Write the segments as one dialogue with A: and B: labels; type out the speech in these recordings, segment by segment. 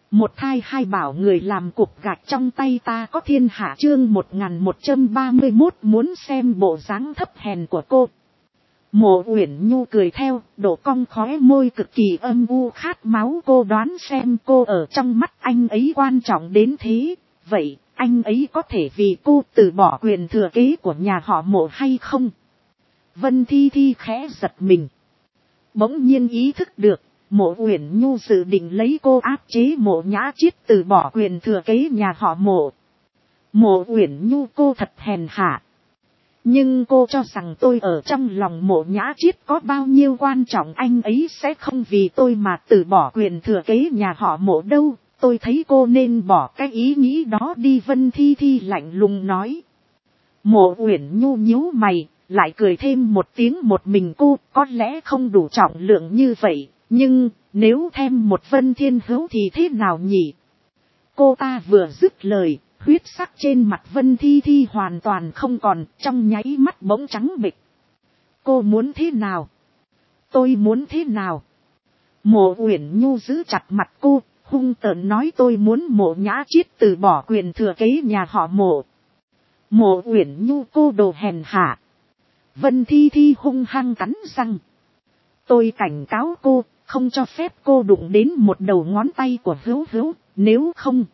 A: Một thai hai bảo người làm cục gạch trong tay ta có thiên hạ chương 1131 muốn xem bộ dáng thấp hèn của cô. Mộ Uyển Nhu cười theo, độ cong khóe môi cực kỳ âm u khát máu. Cô đoán xem cô ở trong mắt anh ấy quan trọng đến thế, vậy anh ấy có thể vì cô từ bỏ quyền thừa kế của nhà họ Mộ hay không? Vân Thi Thi khẽ giật mình. Bỗng nhiên ý thức được, Mộ Uyển Nhu dự định lấy cô áp chế Mộ Nhã Chiết từ bỏ quyền thừa kế nhà họ Mộ. Mộ Uyển Nhu, cô thật hèn hạ. Nhưng cô cho rằng tôi ở trong lòng Mộ Nhã Chiết có bao nhiêu quan trọng, anh ấy sẽ không vì tôi mà từ bỏ quyền thừa kế nhà họ Mộ đâu. Tôi thấy cô nên bỏ cái ý nghĩ đó đi, Vân Thi Thi lạnh lùng nói. Mộ Uyển Nhu nhíu mày, lại cười thêm một tiếng. Một mình cô có lẽ không đủ trọng lượng như vậy, nhưng nếu thêm một Vân Thiên Hữu thì thế nào nhỉ? Cô ta vừa dứt lời, huyết sắc trên mặt Vân Thi Thi hoàn toàn không còn, trong nháy mắt bỗng trắng bệch. Cô muốn thế nào? Tôi muốn thế nào? Mộ Uyển Nhu giữ chặt mặt cô, hung tợn nói, tôi muốn Mộ Nhã Chiết từ bỏ quyền thừa kế nhà họ Mộ. Mộ Uyển Nhu, cô đồ hèn hạ. Vân Thi Thi hung hăng cắn răng. Tôi cảnh cáo cô, không cho phép cô đụng đến một đầu ngón tay của Hữu Hữu, nếu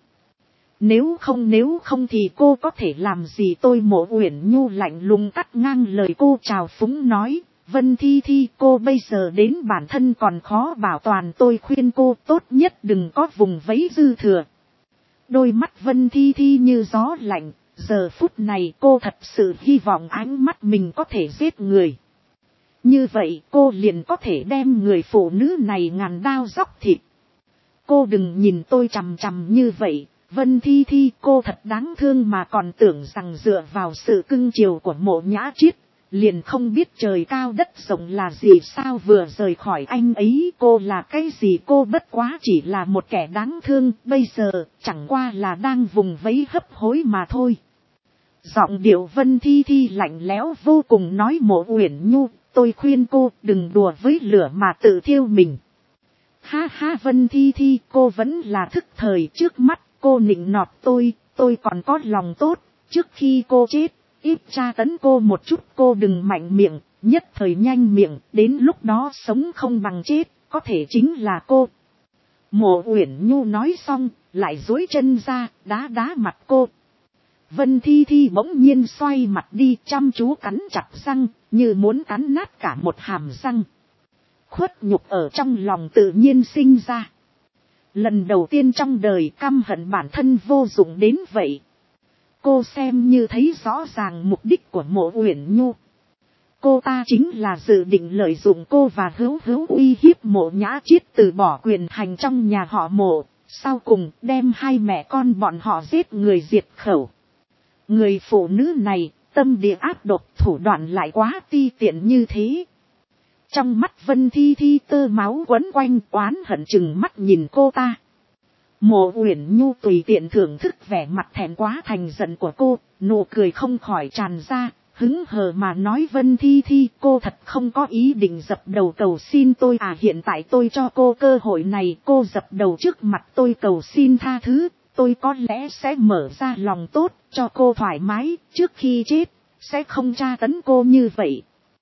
A: không thì cô có thể làm gì tôi? Mộ Uyển Nhu lạnh lùng cắt ngang lời cô, trào phúng nói. Vân Thi Thi, cô bây giờ đến bản thân còn khó bảo toàn, tôi khuyên cô tốt nhất đừng có vùng vẫy dư thừa. Đôi mắt Vân Thi Thi như gió lạnh, giờ phút này cô thật sự hy vọng ánh mắt mình có thể giết người. Như vậy cô liền có thể đem người phụ nữ này ngàn đao dóc thịt. Cô đừng nhìn tôi chằm chằm như vậy, Vân Thi Thi, cô thật đáng thương mà còn tưởng rằng dựa vào sự cưng chiều của Mộ Nhã Chiết, liền không biết trời cao đất rộng là gì sao? Vừa rời khỏi anh ấy cô là cái gì? Cô bất quá chỉ là một kẻ đáng thương, bây giờ chẳng qua là đang vùng vẫy hấp hối mà thôi. Giọng điệu Vân Thi Thi lạnh lẽo vô cùng, nói. Mộ Uyển Nhu, tôi khuyên cô đừng đùa với lửa mà tự thiêu mình. Ha ha, Vân Thi Thi, cô vẫn là thức thời. Trước mắt cô nịnh nọt tôi còn có lòng tốt, trước khi cô chết ít tra tấn cô một chút. Cô đừng mạnh miệng, nhất thời nhanh miệng, đến lúc đó sống không bằng chết, có thể chính là cô. Mộ Uyển Nhu nói xong, lại duỗi chân ra, đá mặt cô. Vân Thi Thi bỗng nhiên xoay mặt đi, chăm chú cắn chặt răng, như muốn cắn nát cả một hàm răng. Khuất nhục ở trong lòng tự nhiên sinh ra. Lần đầu tiên trong đời căm hận bản thân vô dụng đến vậy. Cô xem như thấy rõ ràng mục đích của Mộ Uyển Nhu. Cô ta chính là dự định lợi dụng cô và Hữu Hữu uy hiếp Mộ Nhã Chiết từ bỏ quyền hành trong nhà họ Mộ, sau cùng đem hai mẹ con bọn họ giết người diệt khẩu. Người phụ nữ này, tâm địa ác độc, thủ đoạn lại quá ti tiện như thế. Trong mắt Vân Thi Thi tơ máu quấn quanh, oán hận chừng mắt nhìn cô ta. Mộ Uyển Nhu tùy tiện thưởng thức vẻ mặt thẹn quá thành giận của cô, nụ cười không khỏi tràn ra, hứng hờ mà nói. Vân Thi Thi, cô thật không có ý định dập đầu cầu xin tôi à? Hiện tại tôi cho cô cơ hội này, cô dập đầu trước mặt tôi cầu xin tha thứ, tôi có lẽ sẽ mở ra lòng tốt, cho cô thoải mái, trước khi chết, sẽ không tra tấn cô như vậy.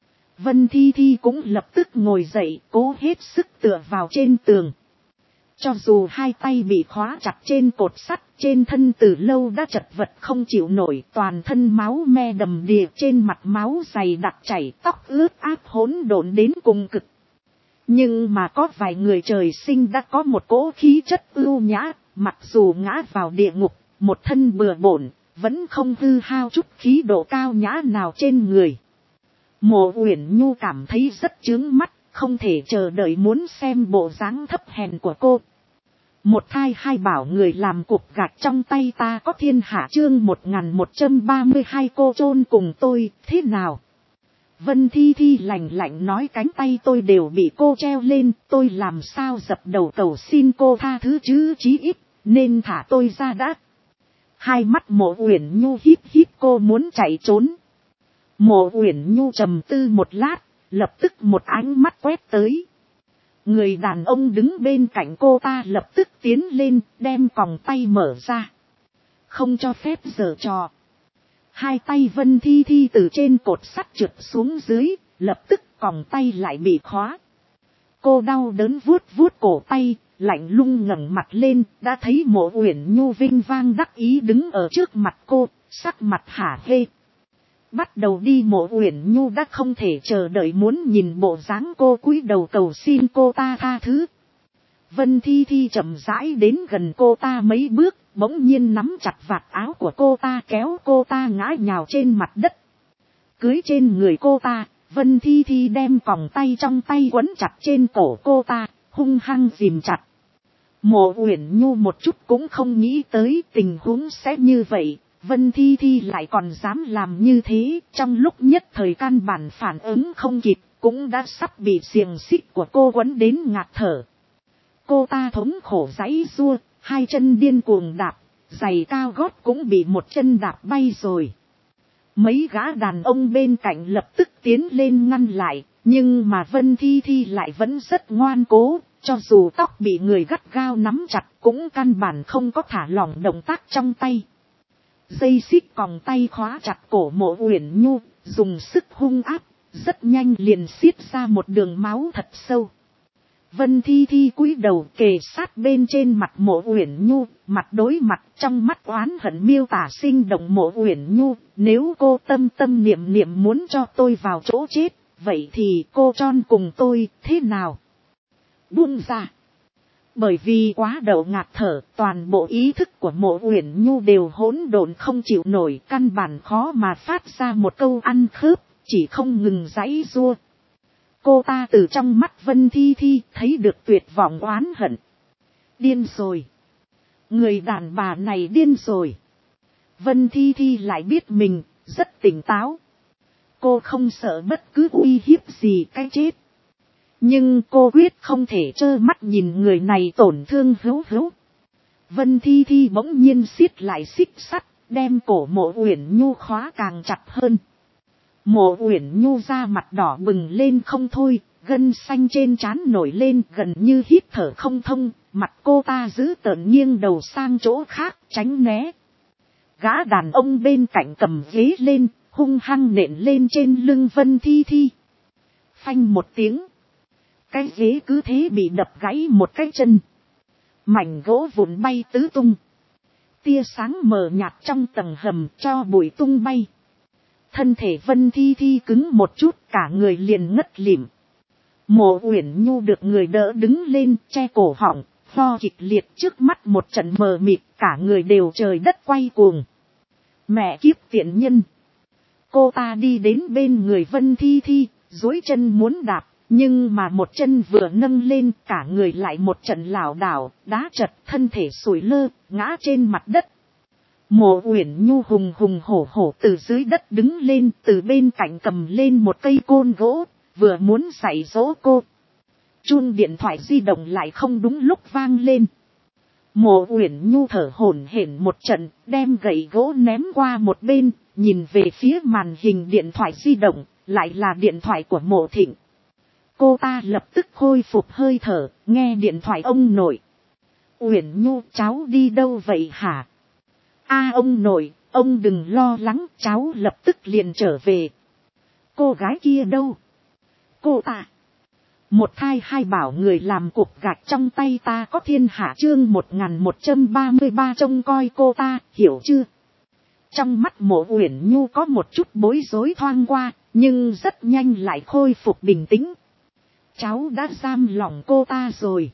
A: Vân Thi Thi cũng lập tức ngồi dậy, cố hết sức tựa vào trên tường. Cho dù hai tay bị khóa chặt trên cột sắt, trên thân từ lâu đã chật vật không chịu nổi, toàn thân máu me đầm đìa, trên mặt máu dày đặc chảy, tóc ướt át hỗn độn đến cùng cực. Nhưng mà có vài người trời sinh đã có một cỗ khí chất ưu nhã, mặc dù ngã vào địa ngục, một thân bừa bộn, vẫn không hư hao chút khí độ cao nhã nào trên người. Mộ Uyển Nhu cảm thấy rất chướng mắt, không thể chờ đợi muốn xem bộ dáng thấp hèn của cô. Một thai hai bảo người làm cục gạch trong tay ta có thiên hạ chương 1132, cô chôn cùng tôi, thế nào? Vân Thi Thi lạnh lạnh nói, cánh tay tôi đều bị cô treo lên, tôi làm sao dập đầu cầu xin cô tha thứ chứ, chí ít nên thả tôi ra đã. Hai mắt Mộ Uyển Nhu híp híp, cô muốn chạy trốn. Mộ Uyển Nhu trầm tư một lát, lập tức một ánh mắt quét tới. Người đàn ông đứng bên cạnh cô ta lập tức tiến lên, đem còng tay mở ra. Không cho phép giở trò. Hai tay Vân Thi Thi từ trên cột sắt trượt xuống dưới, lập tức còng tay lại bị khóa. Cô đau đớn vuốt vuốt cổ tay, lạnh lùng ngẩng mặt lên, đã thấy Mộ Uyển Nhu vinh vang đắc ý đứng ở trước mặt cô, sắc mặt hả hê. Bắt đầu đi Mộ Uyển Nhu đã không thể chờ đợi muốn nhìn bộ dáng cô cúi đầu cầu xin cô ta tha thứ. Vân Thi Thi chậm rãi đến gần cô ta mấy bước, bỗng nhiên nắm chặt vạt áo của cô ta kéo cô ta ngã nhào trên mặt đất. Cưới trên người cô ta, Vân Thi Thi đem còng tay trong tay quấn chặt trên cổ cô ta, hung hăng ghìm chặt. Mộ Uyển Nhu một chút cũng không nghĩ tới tình huống sẽ như vậy. Vân Thi Thi lại còn dám làm như thế, trong lúc nhất thời căn bản phản ứng không kịp, cũng đã sắp bị xiềng xích của cô quấn đến ngạt thở. Cô ta thống khổ giãy giụa, hai chân điên cuồng đạp, giày cao gót cũng bị một chân đạp bay rồi. Mấy gã đàn ông bên cạnh lập tức tiến lên ngăn lại, nhưng mà Vân Thi Thi lại vẫn rất ngoan cố, cho dù tóc bị người gắt gao nắm chặt cũng căn bản không có thả lỏng động tác trong tay. Dây xích còng tay khóa chặt cổ Mộ Uyển Nhu, dùng sức hung áp, rất nhanh liền xiết ra một đường máu thật sâu. Vân Thi Thi cúi đầu kề sát bên trên mặt Mộ Uyển Nhu, mặt đối mặt, trong mắt oán hận miêu tả sinh động Mộ Uyển Nhu, nếu cô tâm tâm niệm niệm muốn cho tôi vào chỗ chết, vậy thì cô tròn cùng tôi, thế nào? Buông ra. Bởi vì quá đậu ngạt thở, toàn bộ ý thức của Mộ Uyển Nhu đều hỗn độn không chịu nổi, căn bản khó mà phát ra một câu ăn khớp, chỉ không ngừng giãy giụa. Cô ta từ trong mắt Vân Thi Thi thấy được tuyệt vọng oán hận. Điên rồi. Người đàn bà này điên rồi. Vân Thi Thi lại biết mình rất tỉnh táo. Cô không sợ bất cứ uy hiếp gì cái chết. Nhưng cô quyết không thể trơ mắt nhìn người này tổn thương hữu hữu. Vân Thi Thi bỗng nhiên siết lại xích sắt, đem cổ Mộ Uyển Nhu khóa càng chặt hơn. Mộ Uyển Nhu da mặt đỏ bừng lên không thôi, gân xanh trên trán nổi lên gần như hít thở không thông, mặt cô ta giữ tợn nghiêng đầu sang chỗ khác tránh né. Gã đàn ông bên cạnh cầm ghế lên, hung hăng nện lên trên lưng Vân Thi Thi. Phanh một tiếng. Cái ghế cứ thế bị đập gãy một cái chân. Mảnh gỗ vụn bay tứ tung. Tia sáng mờ nhạt trong tầng hầm cho bụi tung bay. Thân thể Vân Thi Thi cứng một chút, cả người liền ngất lịm. Mộ Uyển Nhu được người đỡ đứng lên, che cổ họng, ho kịch liệt, trước mắt một trận mờ mịt, cả người đều trời đất quay cuồng. Mẹ kiếp tiện nhân. Cô ta đi đến bên người Vân Thi Thi, duỗi chân muốn đạp, nhưng mà một chân vừa nâng lên, cả người lại một trận lảo đảo, đá trật, thân thể sủi lơ, ngã trên mặt đất. Mộ Uyển Nhu hùng hùng hổ hổ từ dưới đất đứng lên, từ bên cạnh cầm lên một cây côn gỗ, vừa muốn dạy dỗ cô. Chuông điện thoại di động lại không đúng lúc vang lên. Mộ Uyển Nhu thở hổn hển một trận, đem gậy gỗ ném qua một bên, nhìn về phía màn hình điện thoại di động, lại là điện thoại của Mộ Thịnh. Cô ta lập tức khôi phục hơi thở, nghe điện thoại ông nội. Uyển Nhu, cháu đi đâu vậy hả? Ông nội, ông đừng lo lắng, cháu lập tức liền trở về. Cô gái kia đâu? Cô ta. Một thai hai bảo người làm cục gạch trong tay ta có thiên hạ chương 1133 trông coi cô ta, hiểu chưa? Trong mắt Mộ Uyển Nhu có một chút bối rối thoáng qua, nhưng rất nhanh lại khôi phục bình tĩnh. Cháu đã giam lỏng cô ta rồi.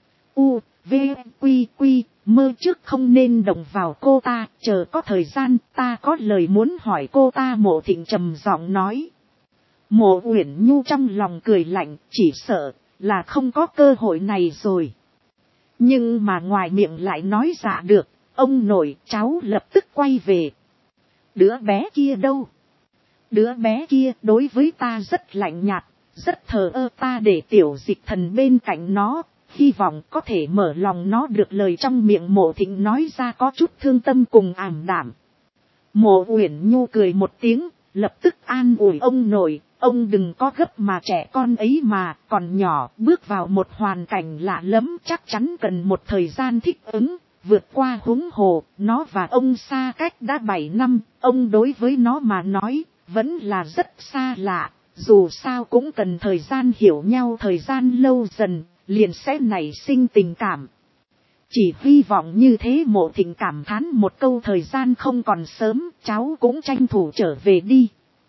A: Mơ trước không nên động vào cô ta, chờ có thời gian ta có lời muốn hỏi cô ta. Mộ Thịnh trầm giọng nói. Mộ Uyển Nhu trong lòng cười lạnh, chỉ sợ là không có cơ hội này rồi. Nhưng mà ngoài miệng lại nói dạ được, ông nội, cháu lập tức quay về. Đứa bé kia đâu? Đứa bé kia đối với ta rất lạnh nhạt, rất thờ ơ, ta để Tiểu Dịch Thần bên cạnh nó, hy vọng có thể mở lòng nó được. Lời trong miệng Mộ Thịnh nói ra có chút thương tâm cùng ảm đạm. Mộ Uyển Nhu cười một tiếng, lập tức an ủi ông nội, ông đừng có gấp mà, trẻ con ấy mà còn nhỏ, bước vào một hoàn cảnh lạ lẫm chắc chắn cần một thời gian thích ứng, vượt qua. Huống hồ, nó và ông xa cách đã 7 năm, ông đối với nó mà nói, vẫn là rất xa lạ, dù sao cũng cần thời gian hiểu nhau, thời gian lâu dần, liền sẽ nảy sinh tình cảm. Chỉ hy vọng như thế. Mộ Thịnh cảm thán một câu, thời gian không còn sớm, cháu cũng tranh thủ trở về đi.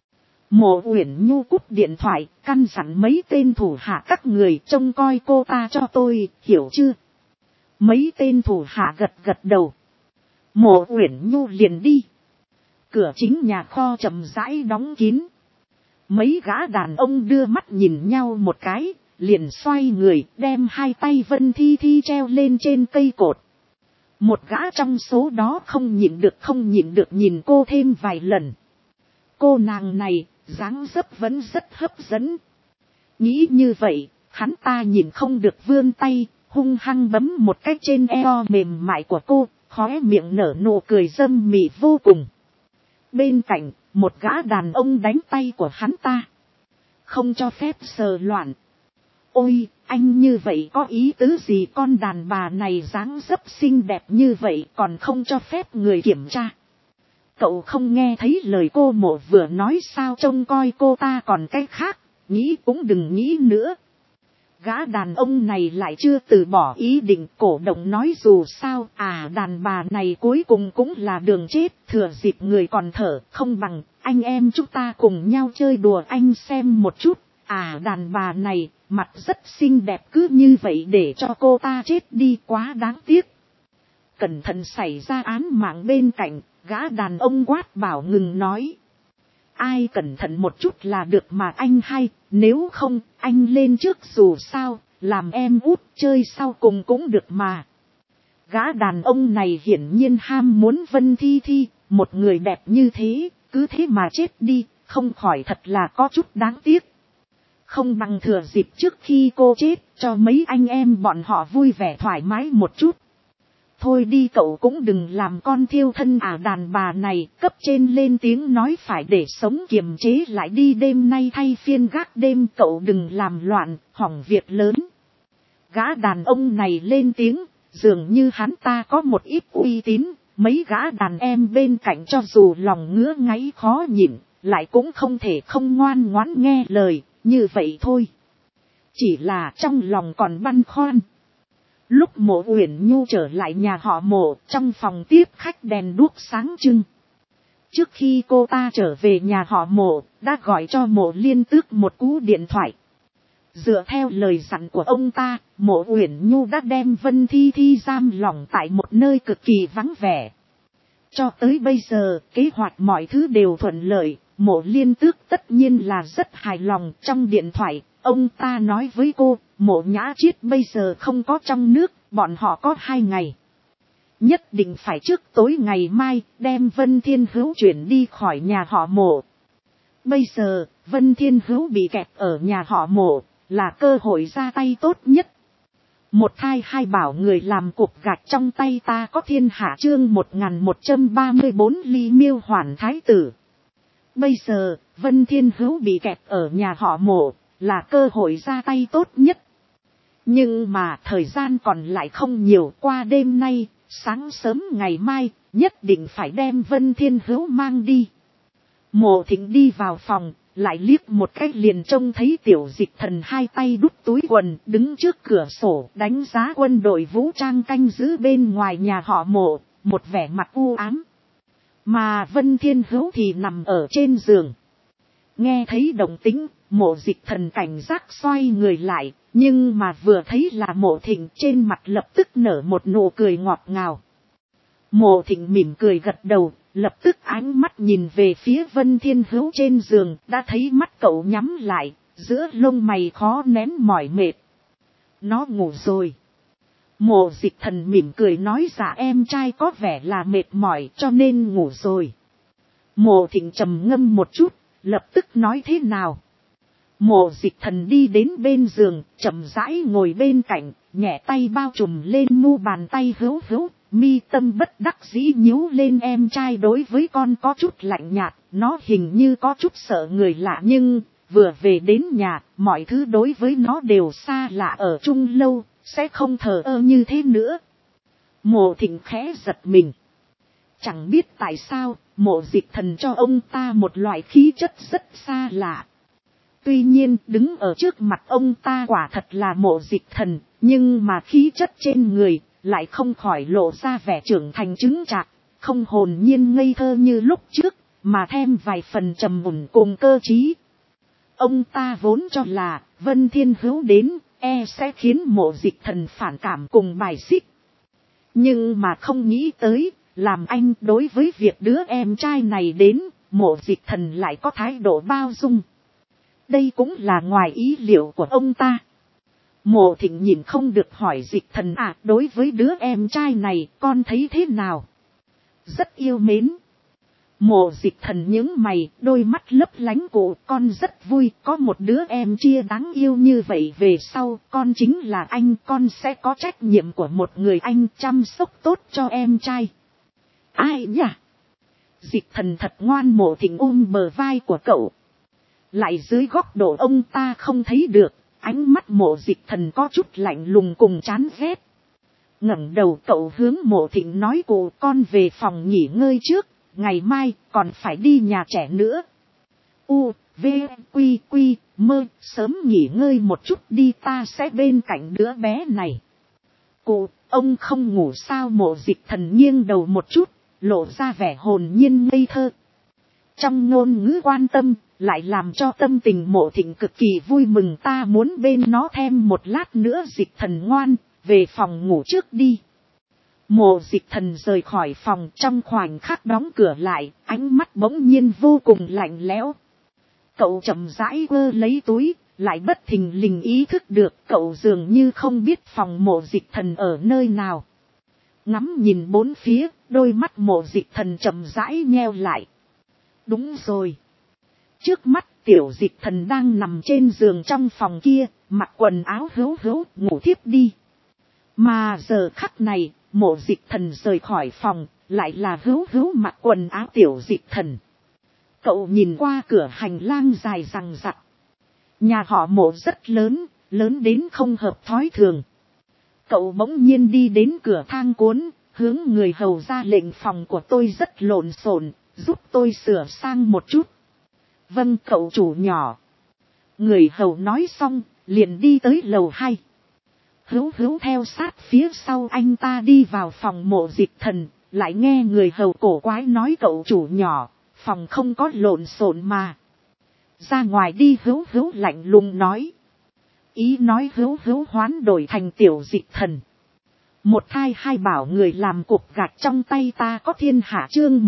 A: Mộ Uyển Nhu cúp điện thoại, căn dặn mấy tên thủ hạ các người trông coi cô ta cho tôi, hiểu chưa? Mấy tên thủ hạ gật gật đầu. Mộ Uyển Nhu liền đi. Cửa chính nhà kho chậm rãi đóng kín. Mấy gã đàn ông đưa mắt nhìn nhau một cái, liền xoay người đem hai tay Vân Thi Thi treo lên trên cây cột. Một gã trong số đó không nhịn được nhìn cô thêm vài lần. Cô nàng này, dáng dấp vẫn rất hấp dẫn. Nghĩ như vậy, hắn ta nhìn không được vươn tay, hung hăng bấm một cái trên eo mềm mại của cô, khóe miệng nở nụ cười dâm mị vô cùng. Bên cạnh, một gã đàn ông đánh tay của hắn ta. Không cho phép sờ loạn. Ôi, anh như vậy có ý tứ gì? Con đàn bà này dáng dấp xinh đẹp như vậy còn không cho phép người kiểm tra. Cậu không nghe thấy lời cô Mộ vừa nói sao? Trông coi cô ta còn cái khác, nghĩ cũng đừng nghĩ nữa. Gã đàn ông này lại chưa từ bỏ ý định, cổ động nói dù sao, đàn bà này cuối cùng cũng là đường chết, thừa dịp người còn thở, không bằng, anh em chúng ta cùng nhau chơi đùa, anh xem một chút, đàn bà này, mặt rất xinh đẹp, cứ như vậy để cho cô ta chết đi, quá đáng tiếc. Cẩn thận xảy ra án mạng bên cạnh, gã đàn ông quát bảo ngừng nói. Ai cẩn thận một chút là được mà anh hay, nếu không, anh lên trước dù sao, làm em út chơi sau cùng cũng được mà. Gã đàn ông này hiển nhiên ham muốn Vân Thi Thi, một người đẹp như thế, cứ thế mà chết đi, không khỏi thật là có chút đáng tiếc. Không bằng thừa dịp trước khi cô chết, cho mấy anh em bọn họ vui vẻ thoải mái một chút. Thôi đi, cậu cũng đừng làm con thiêu thân đàn bà này, cấp trên lên tiếng nói phải để sống kiềm chế lại đi, đêm nay thay phiên gác đêm, cậu đừng làm loạn, hỏng việc lớn. Gã đàn ông này lên tiếng, dường như hắn ta có một ít uy tín, mấy gã đàn em bên cạnh cho dù lòng ngứa ngáy khó nhịn, lại cũng không thể không ngoan ngoãn nghe lời, như vậy thôi. Chỉ là trong lòng còn băn khoăn. Lúc Mộ Uyển Nhu trở lại nhà họ Mộ, trong phòng tiếp khách đèn đuốc sáng trưng. Trước khi cô ta trở về nhà họ Mộ, đã gọi cho Mộ Liên Tước một cú điện thoại. Dựa theo lời dặn của ông ta, Mộ Uyển Nhu đã đem Vân Thi Thi giam lỏng tại một nơi cực kỳ vắng vẻ. Cho tới bây giờ, kế hoạch mọi thứ đều thuận lợi, Mộ Liên Tước tất nhiên là rất hài lòng. Trong điện thoại, ông ta nói với cô, Mộ Nhã Chiết bây giờ không có trong nước, bọn họ có 2 ngày. Nhất định phải trước tối ngày mai, đem Vân Thiên Hữu chuyển đi khỏi nhà họ Mộ. Bây giờ, Vân Thiên Hữu bị kẹt ở nhà họ Mộ, là cơ hội ra tay tốt nhất. Một thai hai bảo người làm cục gạch trong tay ta có thiên hạ, chương 1134 ly miêu hoàn thái tử. Bây giờ, Vân Thiên Hữu bị kẹt ở nhà họ Mộ, là cơ hội ra tay tốt nhất. Nhưng mà thời gian còn lại không nhiều, qua đêm nay, sáng sớm ngày mai, nhất định phải đem Vân Thiên Hữu mang đi. Mộ Thịnh đi vào phòng, lại liếc một cách liền trông thấy Tiểu Dịch Thần hai tay đút túi quần, đứng trước cửa sổ đánh giá quân đội vũ trang canh giữ bên ngoài nhà họ Mộ, một vẻ mặt u ám. Mà Vân Thiên Hữu thì nằm ở trên giường. Nghe thấy động tĩnh, Mộ Dịch Thần cảnh giác xoay người lại, nhưng mà vừa thấy là Mộ Thịnh, trên mặt lập tức nở một nụ cười ngọt ngào. Mộ Thịnh mỉm cười gật đầu, lập tức ánh mắt nhìn về phía Vân Thiên Hữu trên giường, đã thấy mắt cậu nhắm lại, giữa lông mày khó nén mỏi mệt. Nó ngủ rồi. Mộ Dịch Thần mỉm cười nói, dạ em trai có vẻ là mệt mỏi cho nên ngủ rồi. Mộ Thịnh trầm ngâm một chút, lập tức nói thế nào. Mộ Dịch Thần đi đến bên giường, chậm rãi ngồi bên cạnh, nhẹ tay bao trùm lên mu bàn tay Hữu Hữu, mi tâm bất đắc dĩ nhíu lên, em trai đối với con có chút lạnh nhạt, nó hình như có chút sợ người lạ nhưng vừa về đến nhà, mọi thứ đối với nó đều xa lạ ở chung lâu, sẽ không thờ ơ như thế nữa. Mộ Thịnh khẽ giật mình. Chẳng biết tại sao, Mộ Dịch Thần cho ông ta một loại khí chất rất xa lạ. Tuy nhiên, đứng ở trước mặt ông ta quả thật là Mộ Dịch Thần, nhưng mà khí chất trên người lại không khỏi lộ ra vẻ trưởng thành chứng chạc, không hồn nhiên ngây thơ như lúc trước, mà thêm vài phần trầm mùn cùng cơ trí. Ông ta vốn cho là Vân Thiên Hữu đến, sẽ khiến Mộ Dịch Thần phản cảm cùng bài xích. Nhưng mà không nghĩ tới, làm anh đối với việc đứa em trai này đến, Mộ Dịch Thần lại có thái độ bao dung. Đây cũng là ngoài ý liệu của ông ta. Mộ Thịnh nhìn không được hỏi Dịch Thần đối với đứa em trai này con thấy thế nào? Rất yêu mến. Mộ Dịch Thần nhướng mày, đôi mắt lấp lánh của con rất vui, có một đứa em chia đáng yêu như vậy về sau, con chính là anh, con sẽ có trách nhiệm của một người anh chăm sóc tốt cho em trai. Ai nhỉ? Dịch Thần thật ngoan. Mộ Thịnh ôm bờ vai của cậu. Lại dưới góc độ ông ta không thấy được, ánh mắt Mộ Dịch Thần có chút lạnh lùng cùng chán ghét. Ngẩng đầu cậu hướng Mộ Thịnh nói cụ con về phòng nghỉ ngơi trước, ngày mai còn phải đi nhà trẻ nữa. V, Quy, Quy, Mơ, sớm nghỉ ngơi một chút đi, ta sẽ bên cạnh đứa bé này. Cụ, ông không ngủ sao? Mộ Dịch Thần nghiêng đầu một chút, lộ ra vẻ hồn nhiên ngây thơ. Trong ngôn ngữ quan tâm, lại làm cho tâm tình Mộ Thịnh cực kỳ vui mừng. Ta muốn bên nó thêm một lát nữa. Dịch Thần ngoan, về phòng ngủ trước đi. Mộ Dịch Thần rời khỏi phòng, trong khoảnh khắc đóng cửa lại, ánh mắt bỗng nhiên vô cùng lạnh lẽo. Cậu chậm rãi quơ lấy túi, lại bất thình lình ý thức được cậu dường như không biết phòng Mộ Dịch Thần ở nơi nào. Ngắm nhìn bốn phía, đôi mắt Mộ Dịch Thần chậm rãi nheo lại. Đúng rồi. Trước mắt Tiểu Dịch Thần đang nằm trên giường trong phòng kia, mặc quần áo hữu hữu, ngủ thiếp đi. Mà giờ khắc này, Mộ Dịch Thần rời khỏi phòng, lại là hữu hữu mặc quần áo Tiểu Dịch Thần. Cậu nhìn qua cửa hành lang dài rằng rặc. Nhà họ Mộ rất lớn, lớn đến không hợp thói thường. Cậu bỗng nhiên đi đến cửa thang cuốn, hướng người hầu ra lệnh phòng của tôi rất lộn xộn, giúp tôi sửa sang một chút. Vâng cậu chủ nhỏ. Người hầu nói xong, liền đi tới lầu 2. Hữu hữu theo sát phía sau anh ta đi vào phòng Mộ Dịch Thần, lại nghe người hầu cổ quái nói cậu chủ nhỏ, phòng không có lộn xộn mà. Ra ngoài đi. Hữu hữu lạnh lùng nói. Ý nói hữu hữu hoán đổi thành Tiểu Dịch Thần. Một thai hai bảo người làm cục gạch trong tay ta có thiên hạ. Chương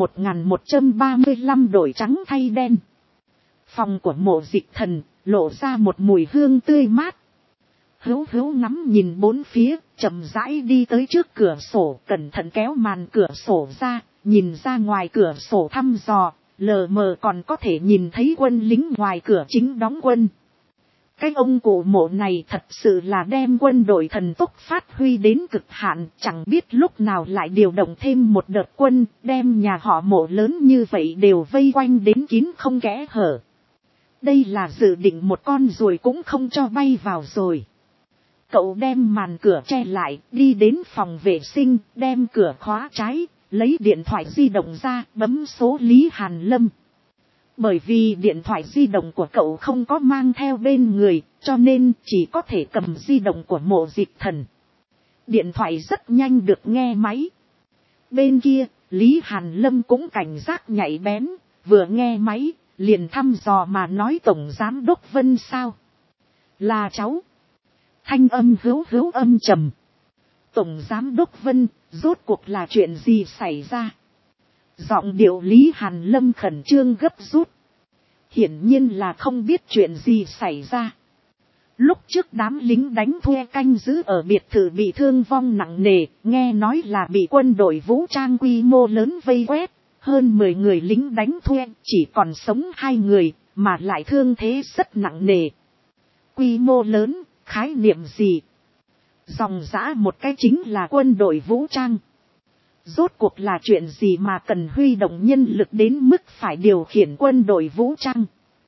A: 1135 đổi trắng thay đen. Phòng của Mộ Dịch Thần lộ ra một mùi hương tươi mát. Hữu hữu ngắm nhìn bốn phía, chậm rãi đi tới trước cửa sổ, cẩn thận kéo màn cửa sổ ra, nhìn ra ngoài cửa sổ thăm dò, lờ mờ còn có thể nhìn thấy quân lính ngoài cửa chính đóng quân. Cái ông cụ Mộ này thật sự là đem quân đội thần tốc phát huy đến cực hạn, chẳng biết lúc nào lại điều động thêm một đợt quân, đem nhà họ Mộ lớn như vậy đều vây quanh đến kín không kẽ hở. Đây là dự định một con ruồi cũng không cho bay vào rồi. Cậu đem màn cửa che lại, đi đến phòng vệ sinh, đem cửa khóa trái, lấy điện thoại di động ra, bấm số Lý Hàn Lâm. Bởi vì điện thoại di động của cậu không có mang theo bên người, cho nên chỉ có thể cầm di động của Mộ Dịch Thần. Điện thoại rất nhanh được nghe máy. Bên kia, Lý Hàn Lâm cũng cảnh giác nhạy bén, vừa nghe máy, liền thăm dò mà nói Tổng Giám Đốc Vân sao? Là cháu. Thanh âm hữu hữu âm trầm. Tổng Giám Đốc Vân, rốt cuộc là chuyện gì xảy ra? Giọng điệu Lý Hàn Lâm khẩn trương gấp rút. Hiển nhiên là không biết chuyện gì xảy ra. Lúc trước đám lính đánh thuê canh giữ ở biệt thự bị thương vong nặng nề, nghe nói là bị quân đội vũ trang quy mô lớn vây quét. Hơn 10 người lính đánh thuê, chỉ còn sống 2 người, mà lại thương thế rất nặng nề. Quy mô lớn, khái niệm gì? Dòng dã một cái chính là quân đội vũ trang. Rốt cuộc là chuyện gì mà cần huy động nhân lực đến mức phải điều khiển quân đội vũ trang?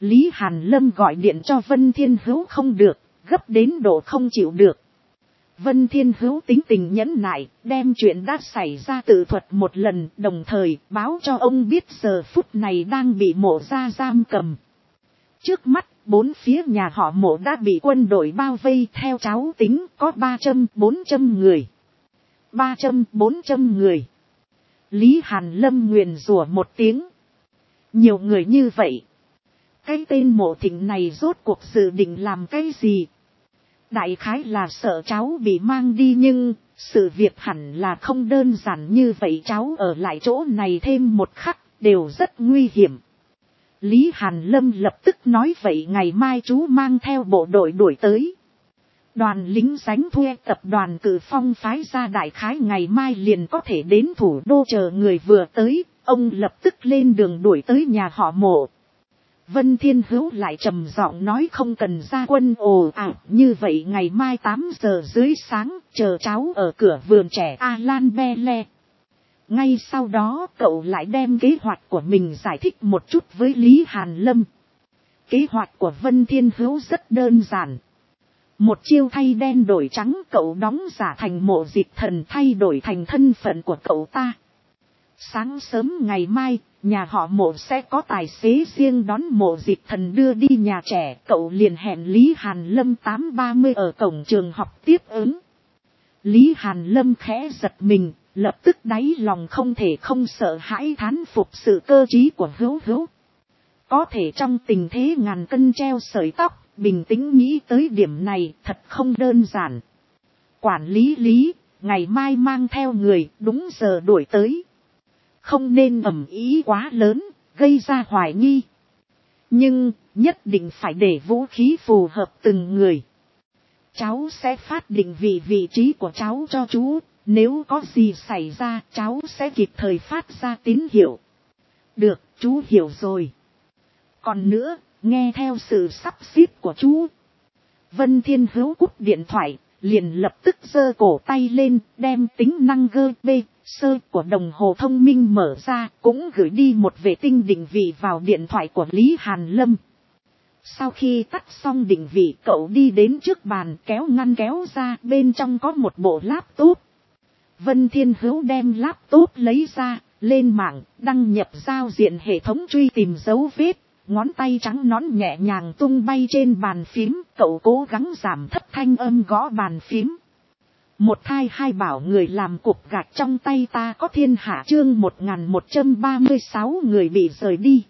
A: Lý Hàn Lâm gọi điện cho Vân Thiên Hữu không được, gấp đến độ không chịu được. Vân Thiên Hữu tính tình nhẫn nại, đem chuyện đã xảy ra tự thuật một lần, đồng thời báo cho ông biết giờ phút này đang bị Mộ gia giam cầm. Trước mắt, 4 phía nhà họ Mộ đã bị quân đội bao vây, theo cháu tính có 300-400 người. 300-400 người. Lý Hàn Lâm nguyền rủa một tiếng. Nhiều người như vậy. Cái tên Mộ Thịnh này rốt cuộc dự định làm cái gì? Đại khái là sợ cháu bị mang đi, nhưng sự việc hẳn là không đơn giản như vậy. Cháu ở lại chỗ này thêm một khắc đều rất nguy hiểm. Lý Hàn Lâm lập tức nói vậy ngày mai chú mang theo bộ đội đuổi tới. Đoàn lính đánh thuê tập đoàn Cử Phong phái ra đại khái ngày mai liền có thể đến thủ đô, chờ người vừa tới, ông lập tức lên đường đuổi tới nhà họ Mộ. Vân Thiên Hữu lại trầm giọng nói không cần ra quân ồ ạt như vậy, ngày mai 8 giờ dưới sáng chờ cháu ở cửa vườn trẻ Alan Bele. Ngay sau đó cậu lại đem kế hoạch của mình giải thích một chút với Lý Hàn Lâm. Kế hoạch của Vân Thiên Hữu rất đơn giản. Một chiêu thay đen đổi trắng, cậu đóng giả thành Mộ Dịch Thần thay đổi thành thân phận của cậu ta. Sáng sớm ngày mai, nhà họ Mộ sẽ có tài xế riêng đón Mộ Dịch Thần đưa đi nhà trẻ. Cậu liền hẹn Lý Hàn Lâm 8:30 ở cổng trường học tiếp ứng. Lý Hàn Lâm khẽ giật mình, lập tức đáy lòng không thể không sợ hãi thán phục sự cơ trí của Hữu Hữu. Có thể trong tình thế ngàn cân treo sợi tóc, bình tĩnh nghĩ tới điểm này thật không đơn giản. Quản lý Lý, ngày mai mang theo người đúng giờ đuổi tới. Không nên ầm ĩ quá lớn, gây ra hoài nghi. Nhưng, nhất định phải để vũ khí phù hợp từng người. Cháu sẽ phát định vị trí của cháu cho chú. Nếu có gì xảy ra, cháu sẽ kịp thời phát ra tín hiệu. Được, chú hiểu rồi. Còn nữa, nghe theo sự sắp xếp của chú. Vân Thiên Hữu cúp điện thoại, liền lập tức giơ cổ tay lên, đem tính năng GPS của đồng hồ thông minh mở ra, cũng gửi đi một vệ tinh định vị vào điện thoại của Lý Hàn Lâm. Sau khi tắt xong định vị, cậu đi đến trước bàn kéo ngăn kéo ra, bên trong có một bộ laptop. Vân Thiên Hữu đem laptop lấy ra, lên mạng, đăng nhập giao diện hệ thống truy tìm dấu vết, ngón tay trắng nõn nhẹ nhàng tung bay trên bàn phím, cậu cố gắng giảm thấp thanh âm gõ bàn phím. Một thai hai bảo người làm cục gạch trong tay ta có thiên hạ, chương 1136 người bị rời đi.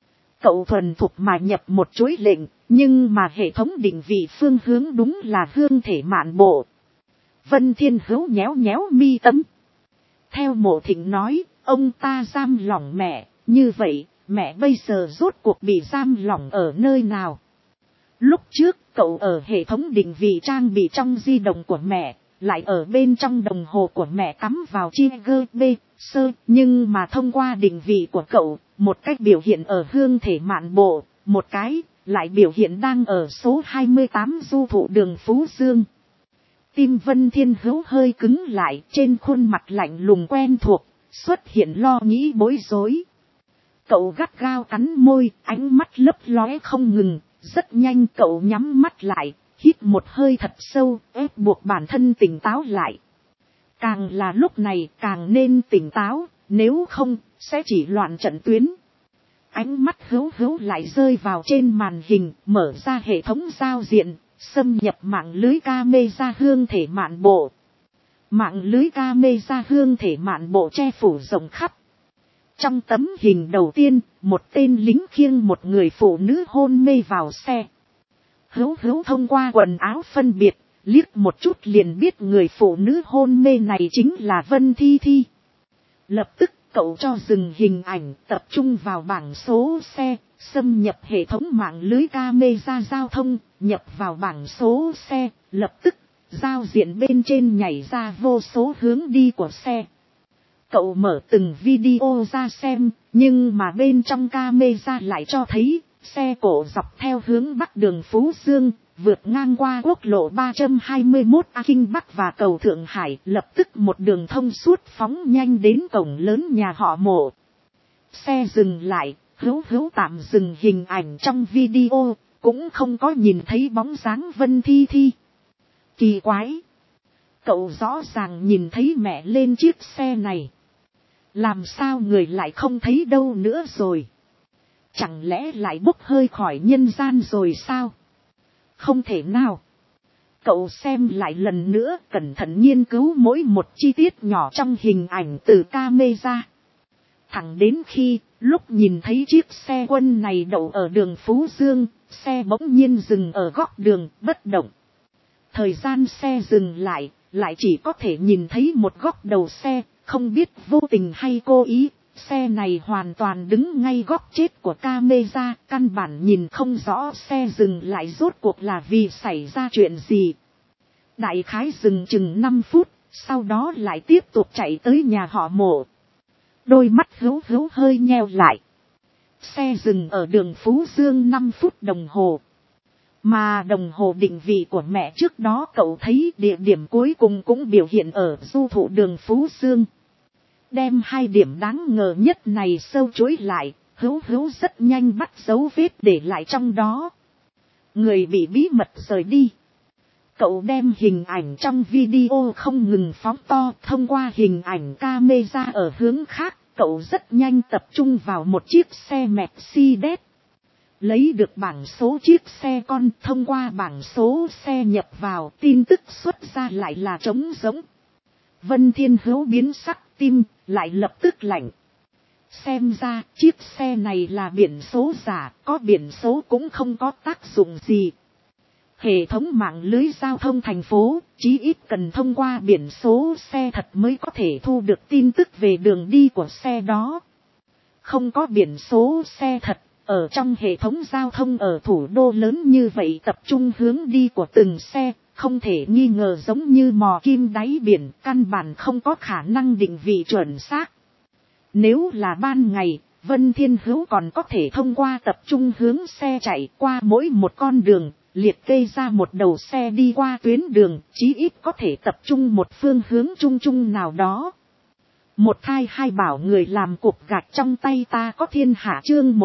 A: Cậu thuần thục mà nhập một chuỗi lệnh, nhưng mà hệ thống định vị phương hướng đúng là Hương Thể Mạn Bộ. Vân Thiên Hữu nhéo nhéo mi tâm. Theo Mộ Thịnh nói, ông ta giam lỏng mẹ, như vậy, mẹ bây giờ rốt cuộc bị giam lỏng ở nơi nào? Lúc trước, cậu ở hệ thống định vị trang bị trong di động của mẹ, lại ở bên trong đồng hồ của mẹ cắm vào chi GPS, nhưng mà thông qua định vị của cậu, một cách biểu hiện ở Hương Thể Mạn Bộ, một cái lại biểu hiện đang ở số 28 Du Thụ đường Phú Dương. Tim Vân Thiên Hữu hơi cứng lại, trên khuôn mặt lạnh lùng quen thuộc, xuất hiện lo nghĩ bối rối. Cậu gắt gao cắn môi, ánh mắt lấp lóe không ngừng, rất nhanh cậu nhắm mắt lại, hít một hơi thật sâu, ép buộc bản thân tỉnh táo lại. Càng là lúc này càng nên tỉnh táo, nếu không, sẽ chỉ loạn trận tuyến. Ánh mắt Hữu Hữu lại rơi vào trên màn hình, mở ra hệ thống giao diện, xâm nhập mạng lưới camera Hương Thể Mạn Bộ. Mạng lưới camera Hương Thể Mạn Bộ che phủ rộng khắp. Trong tấm hình đầu tiên, một tên lính khiêng một người phụ nữ hôn mê vào xe. Hữu Hữu thông qua quần áo phân biệt, liếc một chút liền biết người phụ nữ hôn mê này chính là Vân Thi Thi. Lập tức cậu cho dừng hình ảnh, tập trung vào bảng số xe, xâm nhập hệ thống mạng lưới camera giao thông, nhập vào bảng số xe, lập tức, giao diện bên trên nhảy ra vô số hướng đi của xe. Cậu mở từng video ra xem, nhưng mà bên trong camera lại cho thấy, xe cổ dọc theo hướng bắc đường Phú Dương, vượt ngang qua quốc lộ 321 A Kinh Bắc và cầu Thượng Hải, lập tức một đường thông suốt phóng nhanh đến cổng lớn nhà họ Mộ. Xe dừng lại, Hữu tạm dừng hình ảnh trong video, cũng không có nhìn thấy bóng dáng Vân Thi Thi. Kỳ quái. Cậu rõ ràng nhìn thấy mẹ lên chiếc xe này. Làm sao người lại không thấy đâu nữa rồi? Chẳng lẽ lại bốc hơi khỏi nhân gian rồi sao? Không thể nào. Cậu xem lại lần nữa, cẩn thận nghiên cứu mỗi một chi tiết nhỏ trong hình ảnh từ camera. Thẳng đến khi, lúc nhìn thấy chiếc xe quân này đậu ở đường Phú Dương, xe bỗng nhiên dừng ở góc đường, bất động. Thời gian xe dừng lại chỉ có thể nhìn thấy một góc đầu xe, không biết vô tình hay cố ý. Xe này hoàn toàn đứng ngay góc chết của camera, căn bản nhìn không rõ xe dừng lại rốt cuộc là vì xảy ra chuyện gì. Đại khái dừng chừng 5 phút, sau đó lại tiếp tục chạy tới nhà họ Mộ. Đôi mắt Hữu hơi nheo lại. Xe dừng ở đường Phú Dương 5 phút đồng hồ. Mà đồng hồ định vị của mẹ trước đó cậu thấy địa điểm cuối cùng cũng biểu hiện ở du thụ đường Phú Dương. Đem hai điểm đáng ngờ nhất này sâu chuỗi lại, Hữu rất nhanh bắt dấu vết để lại trong đó. Người bị bí mật rời đi. Cậu đem hình ảnh trong video không ngừng phóng to, thông qua hình ảnh camera ở hướng khác, cậu rất nhanh tập trung vào một chiếc xe Mercedes. Lấy được bảng số chiếc xe con, thông qua bảng số xe nhập vào, tin tức xuất ra lại là trống rỗng. Vân Thiên Hữu biến sắc, tim lại lập tức lạnh. Xem ra chiếc xe này là biển số giả, có biển số cũng không có tác dụng gì. Hệ thống mạng lưới giao thông thành phố, chí ít cần thông qua biển số xe thật mới có thể thu được tin tức về đường đi của xe đó. Không có biển số xe thật, ở trong hệ thống giao thông ở thủ đô lớn như vậy tập trung hướng đi của từng xe, không thể nghi ngờ giống như mò kim đáy biển, căn bản không có khả năng định vị chuẩn xác. Nếu là ban ngày, Vân Thiên Hữu còn có thể thông qua tập trung hướng xe chạy qua mỗi một con đường, liệt kê ra một đầu xe đi qua tuyến đường, chí ít có thể tập trung một phương hướng chung nào đó. Một thai hai bảo người làm cục gạch trong tay ta có thiên hạ chương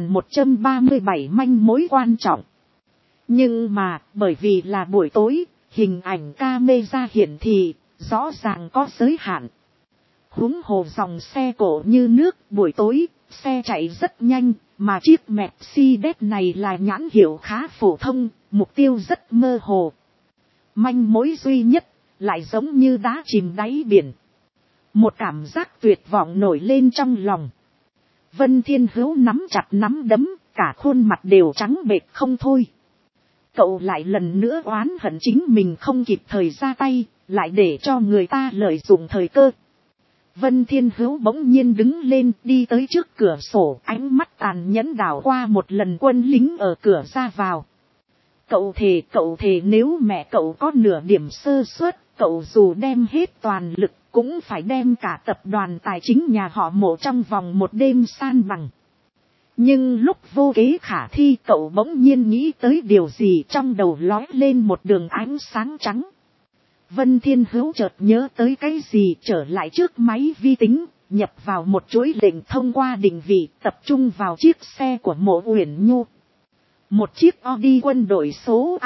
A: 1137 manh mối quan trọng. Nhưng mà, bởi vì là buổi tối, hình ảnh camera hiển thị, rõ ràng có giới hạn. Huống hồ dòng xe cổ như nước, buổi tối, xe chạy rất nhanh, mà chiếc Mercedes này là nhãn hiệu khá phổ thông, mục tiêu rất mơ hồ. Manh mối duy nhất, lại giống như đá chìm đáy biển. Một cảm giác tuyệt vọng nổi lên trong lòng. Vân Thiên Hữu nắm chặt nắm đấm, cả khuôn mặt đều trắng bệch không thôi. Cậu lại lần nữa oán hận chính mình không kịp thời ra tay, lại để cho người ta lợi dụng thời cơ. Vân Thiên Hữu bỗng nhiên đứng lên, đi tới trước cửa sổ, ánh mắt tàn nhẫn đảo qua một lần quân lính ở cửa ra vào. Cậu thề nếu mẹ cậu có nửa điểm sơ suất, cậu dù đem hết toàn lực, cũng phải đem cả tập đoàn tài chính nhà họ Mộ trong vòng một đêm san bằng. Nhưng lúc vô kế khả thi, cậu bỗng nhiên nghĩ tới điều gì, trong đầu lóe lên một đường ánh sáng trắng. Vân Thiên Hữu chợt nhớ tới cái gì, trở lại trước máy vi tính, nhập vào một chuỗi lệnh thông qua định vị, tập trung vào chiếc xe của Mộ Uyển Nhu. Một chiếc Audi quân đội số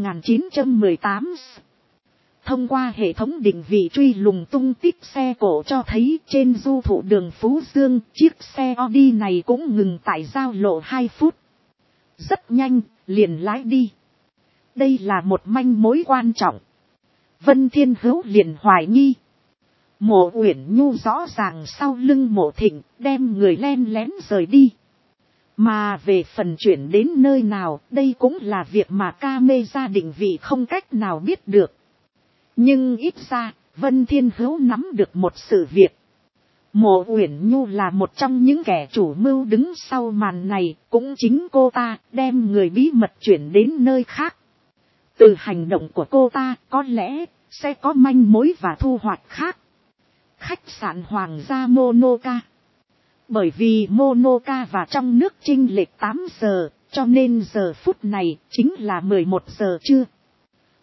A: A9918. Thông qua hệ thống định vị truy lùng tung tích xe cổ cho thấy trên du thụ đường Phú Dương, chiếc xe Audi này cũng ngừng tại giao lộ 2 phút. Rất nhanh, liền lái đi. Đây là một manh mối quan trọng. Vân Thiên Hữu liền hoài nghi. Mộ Uyển Nhu rõ ràng sau lưng Mộ Thịnh, đem người len lén rời đi. Mà về phần chuyển đến nơi nào, đây cũng là việc mà camera định vị không cách nào biết được. Nhưng ít ra, Vân Thiên Hữu nắm được một sự việc. Mộ Uyển Nhu là một trong những kẻ chủ mưu đứng sau màn này, cũng chính cô ta đem người bí mật chuyển đến nơi khác. Từ hành động của cô ta, có lẽ sẽ có manh mối và thu hoạch khác. Khách sạn Hoàng gia Monaco. Bởi vì Monaco và trong nước chênh lệch 8 giờ, cho nên giờ phút này chính là 11 giờ trưa.